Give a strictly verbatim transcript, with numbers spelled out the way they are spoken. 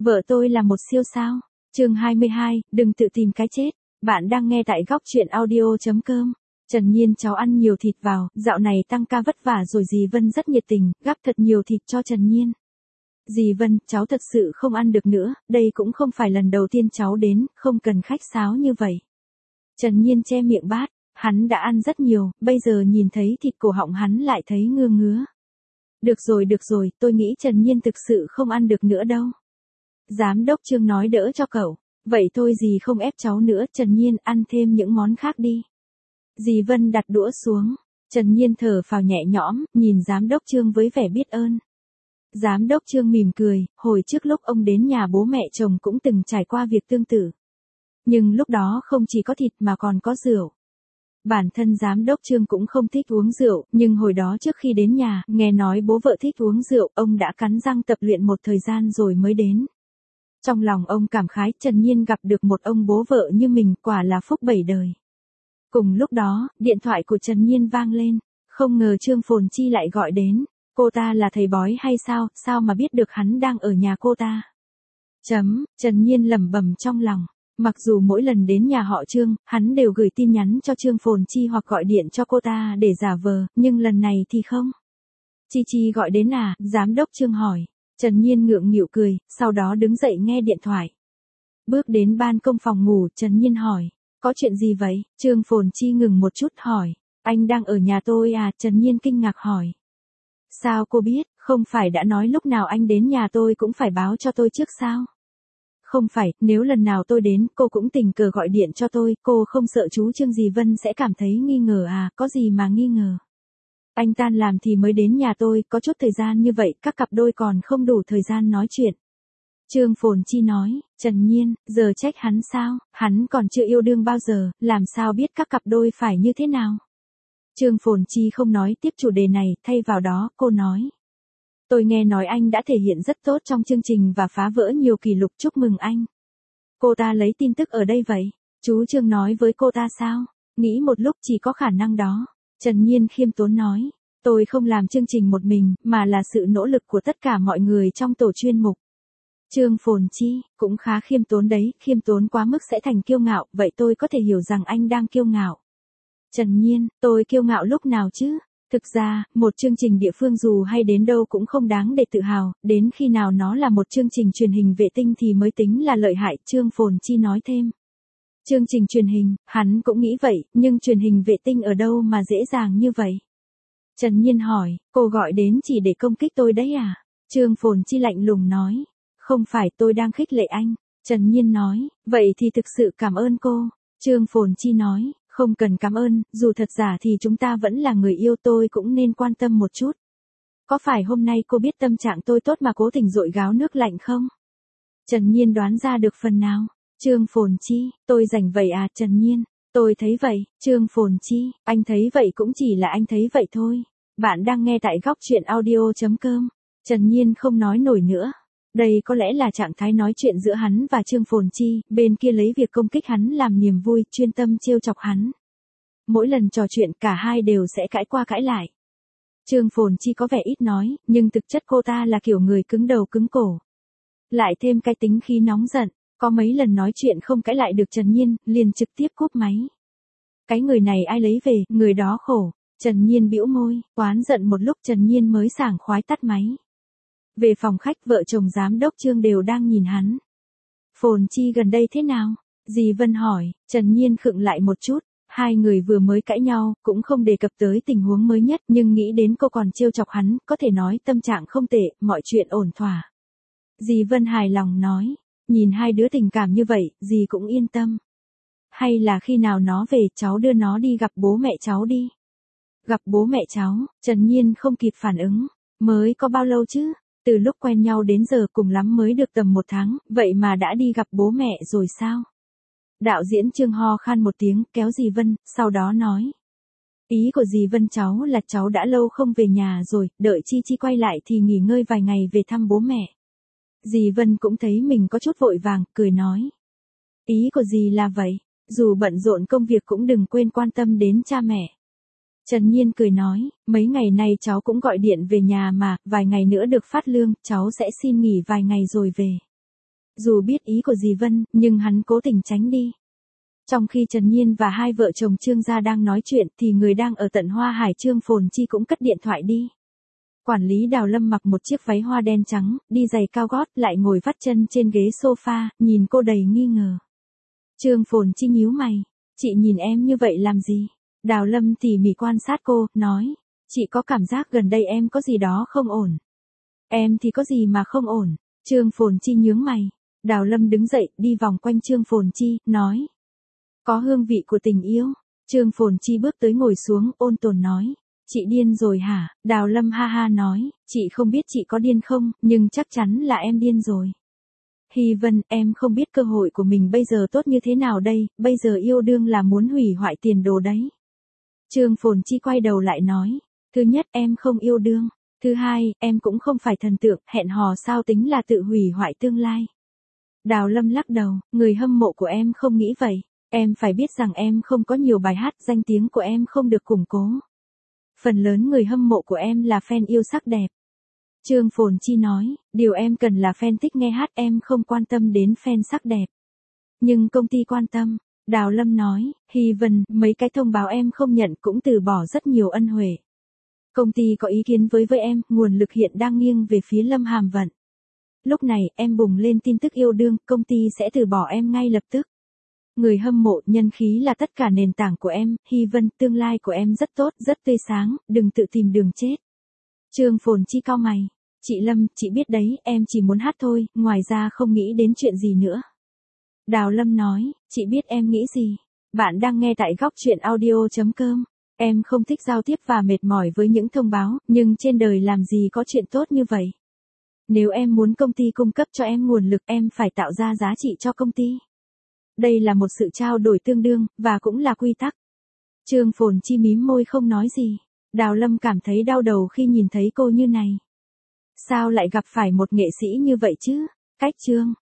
Vợ tôi là một siêu sao. Chương hai mươi hai, đừng tự tìm cái chết. Bạn đang nghe tại góc truyện audio chấm com. Trần Nhiên cháu ăn nhiều thịt vào, dạo này tăng ca vất vả rồi. Dì Vân rất nhiệt tình, gắp thật nhiều thịt cho Trần Nhiên. Dì Vân, cháu thật sự không ăn được nữa, đây cũng không phải lần đầu tiên cháu đến, không cần khách sáo như vậy. Trần Nhiên che miệng bát, hắn đã ăn rất nhiều, bây giờ nhìn thấy thịt cổ họng hắn lại thấy ngứa ngứa. Được rồi được rồi, tôi nghĩ Trần Nhiên thực sự không ăn được nữa đâu. Giám đốc Trương nói đỡ cho cậu. Vậy thôi dì không ép cháu nữa, Trần Nhiên ăn thêm những món khác đi. Dì Vân đặt đũa xuống. Trần Nhiên thở phào nhẹ nhõm, nhìn giám đốc Trương với vẻ biết ơn. Giám đốc Trương mỉm cười, hồi trước lúc ông đến nhà bố mẹ chồng cũng từng trải qua việc tương tự. Nhưng lúc đó không chỉ có thịt mà còn có rượu. Bản thân giám đốc Trương cũng không thích uống rượu, nhưng hồi đó trước khi đến nhà, nghe nói bố vợ thích uống rượu, ông đã cắn răng tập luyện một thời gian rồi mới đến. Trong lòng ông cảm khái, Trần Nhiên gặp được một ông bố vợ như mình, quả là phúc bảy đời. Cùng lúc đó, điện thoại của Trần Nhiên vang lên, không ngờ Trương Phồn Chi lại gọi đến. Cô ta là thầy bói hay sao, sao mà biết được hắn đang ở nhà cô ta? Chấm, Trần Nhiên lẩm bẩm trong lòng. Mặc dù mỗi lần đến nhà họ Trương, hắn đều gửi tin nhắn cho Trương Phồn Chi hoặc gọi điện cho cô ta để giả vờ, nhưng lần này thì không. Chi Chi gọi đến à, giám đốc Trương hỏi. Trần Nhiên ngượng nghịu cười, sau đó đứng dậy nghe điện thoại. Bước đến ban công phòng ngủ, Trần Nhiên hỏi. Có chuyện gì vậy? Trương Phồn Chi ngừng một chút hỏi. Anh đang ở nhà tôi à? Trần Nhiên kinh ngạc hỏi. Sao cô biết, không phải đã nói lúc nào anh đến nhà tôi cũng phải báo cho tôi trước sao? Không phải, nếu lần nào tôi đến, cô cũng tình cờ gọi điện cho tôi, cô không sợ chú Trương Dì Vân sẽ cảm thấy nghi ngờ à, có gì mà nghi ngờ. Anh tan làm thì mới đến nhà tôi, có chút thời gian như vậy, các cặp đôi còn không đủ thời gian nói chuyện. Trương Phồn Chi nói, Trần Nhiên, giờ trách hắn sao, hắn còn chưa yêu đương bao giờ, làm sao biết các cặp đôi phải như thế nào. Trương Phồn Chi không nói tiếp chủ đề này, thay vào đó, cô nói. Tôi nghe nói anh đã thể hiện rất tốt trong chương trình và phá vỡ nhiều kỷ lục, chúc mừng anh. Cô ta lấy tin tức ở đây vậy? Chú Trương nói với cô ta sao? Nghĩ một lúc chỉ có khả năng đó. Trần Nhiên khiêm tốn nói. Tôi không làm chương trình một mình, mà là sự nỗ lực của tất cả mọi người trong tổ chuyên mục. Trương Phồn Chi, cũng khá khiêm tốn đấy, khiêm tốn quá mức sẽ thành kiêu ngạo, vậy tôi có thể hiểu rằng anh đang kiêu ngạo. Trần Nhiên, tôi kiêu ngạo lúc nào chứ? Thực ra, một chương trình địa phương dù hay đến đâu cũng không đáng để tự hào, đến khi nào nó là một chương trình truyền hình vệ tinh thì mới tính là lợi hại, Trương Phồn Chi nói thêm. Chương trình truyền hình, hắn cũng nghĩ vậy, nhưng truyền hình vệ tinh ở đâu mà dễ dàng như vậy? Trần Nhiên hỏi, cô gọi đến chỉ để công kích tôi đấy à? Trương Phồn Chi lạnh lùng nói, không phải, tôi đang khích lệ anh. Trần Nhiên nói, vậy thì thực sự cảm ơn cô. Trương Phồn Chi nói, không cần cảm ơn, dù thật giả thì chúng ta vẫn là người yêu, tôi cũng nên quan tâm một chút. Có phải hôm nay cô biết tâm trạng tôi tốt mà cố tình dội gáo nước lạnh không? Trần Nhiên đoán ra được phần nào. Trương Phồn Chi, tôi rảnh vậy à? Trần Nhiên, tôi thấy vậy. Trương Phồn Chi, anh thấy vậy cũng chỉ là anh thấy vậy thôi. Bạn đang nghe tại góc truyện audio chấm com. Trần Nhiên không nói nổi nữa. Đây có lẽ là trạng thái nói chuyện giữa hắn và Trương Phồn Chi, bên kia lấy việc công kích hắn làm niềm vui, chuyên tâm trêu chọc hắn. Mỗi lần trò chuyện cả hai đều sẽ cãi qua cãi lại. Trương Phồn Chi có vẻ ít nói, nhưng thực chất cô ta là kiểu người cứng đầu cứng cổ. Lại thêm cái tính khí nóng giận, có mấy lần nói chuyện không cãi lại được Trần Nhiên, liền trực tiếp cúp máy. Cái người này ai lấy về, người đó khổ. Trần Nhiên bĩu môi, oán giận một lúc Trần Nhiên mới sảng khoái tắt máy. Về phòng khách, vợ chồng giám đốc Trương đều đang nhìn hắn. Phồn Chi gần đây thế nào? Dì Vân hỏi. Trần Nhiên khựng lại một chút. Hai người vừa mới cãi nhau, cũng không đề cập tới tình huống mới nhất, nhưng nghĩ đến cô còn trêu chọc hắn, có thể nói tâm trạng không tệ, mọi chuyện ổn thỏa. Dì Vân hài lòng nói. Nhìn hai đứa tình cảm như vậy, dì cũng yên tâm. Hay là khi nào nó về, cháu đưa nó đi gặp bố mẹ cháu đi. Gặp bố mẹ cháu? Trần Nhiên không kịp phản ứng. Mới có bao lâu chứ? Từ lúc quen nhau đến giờ cùng lắm mới được tầm một tháng, vậy mà đã đi gặp bố mẹ rồi sao? Đạo diễn Trương ho khan một tiếng, kéo dì Vân, sau đó nói. Ý của dì Vân cháu là cháu đã lâu không về nhà rồi, đợi Chi Chi quay lại thì nghỉ ngơi vài ngày về thăm bố mẹ. Dì Vân cũng thấy mình có chút vội vàng, cười nói. Ý của dì là vậy, dù bận rộn công việc cũng đừng quên quan tâm đến cha mẹ. Trần Nhiên cười nói, mấy ngày nay cháu cũng gọi điện về nhà mà, vài ngày nữa được phát lương, cháu sẽ xin nghỉ vài ngày rồi về. Dù biết ý của dì Vân, nhưng hắn cố tình tránh đi. Trong khi Trần Nhiên và hai vợ chồng Trương gia đang nói chuyện thì người đang ở tận Hoa Hải Trương Phồn Chi cũng cất điện thoại đi. Quản lý Đào Lâm mặc một chiếc váy hoa đen trắng, đi giày cao gót lại ngồi vắt chân trên ghế sofa, nhìn cô đầy nghi ngờ. Trương Phồn Chi nhíu mày, chị nhìn em như vậy làm gì? Đào Lâm tỉ mỉ quan sát cô, nói, chị có cảm giác gần đây em có gì đó không ổn. Em thì có gì mà không ổn? Trương Phồn Chi nhướng mày. Đào Lâm đứng dậy, đi vòng quanh Trương Phồn Chi, nói. Có hương vị của tình yêu. Trương Phồn Chi bước tới ngồi xuống, ôn tồn nói. Chị điên rồi hả? Đào Lâm ha ha nói, chị không biết chị có điên không, nhưng chắc chắn là em điên rồi. Hy Vân, em không biết cơ hội của mình bây giờ tốt như thế nào đây, bây giờ yêu đương là muốn hủy hoại tiền đồ đấy. Trương Phồn Chi quay đầu lại nói, thứ nhất em không yêu đương, thứ hai, em cũng không phải thần tượng, hẹn hò sao tính là tự hủy hoại tương lai. Đào Lâm lắc đầu, người hâm mộ của em không nghĩ vậy, em phải biết rằng em không có nhiều bài hát, danh tiếng của em không được củng cố. Phần lớn người hâm mộ của em là fan yêu sắc đẹp. Trương Phồn Chi nói, điều em cần là fan thích nghe hát, em không quan tâm đến fan sắc đẹp. Nhưng công ty quan tâm. Đào Lâm nói, Hy Vân, mấy cái thông báo em không nhận cũng từ bỏ rất nhiều ân huệ. Công ty có ý kiến với với em, nguồn lực hiện đang nghiêng về phía Lâm Hàm Vận. Lúc này, em bùng lên tin tức yêu đương, công ty sẽ từ bỏ em ngay lập tức. Người hâm mộ, nhân khí là tất cả nền tảng của em, Hy Vân, tương lai của em rất tốt, rất tươi sáng, đừng tự tìm đường chết. Trương Phồn Chi cau mày, chị Lâm, chị biết đấy, em chỉ muốn hát thôi, ngoài ra không nghĩ đến chuyện gì nữa. Đào Lâm nói, chị biết em nghĩ gì. Bạn đang nghe tại góc truyện audio chấm com. Em không thích giao tiếp và mệt mỏi với những thông báo, nhưng trên đời làm gì có chuyện tốt như vậy. Nếu em muốn công ty cung cấp cho em nguồn lực, em phải tạo ra giá trị cho công ty. Đây là một sự trao đổi tương đương, và cũng là quy tắc. Trương Phồn Chi mím môi không nói gì. Đào Lâm cảm thấy đau đầu khi nhìn thấy cô như này. Sao lại gặp phải một nghệ sĩ như vậy chứ? Cách Trương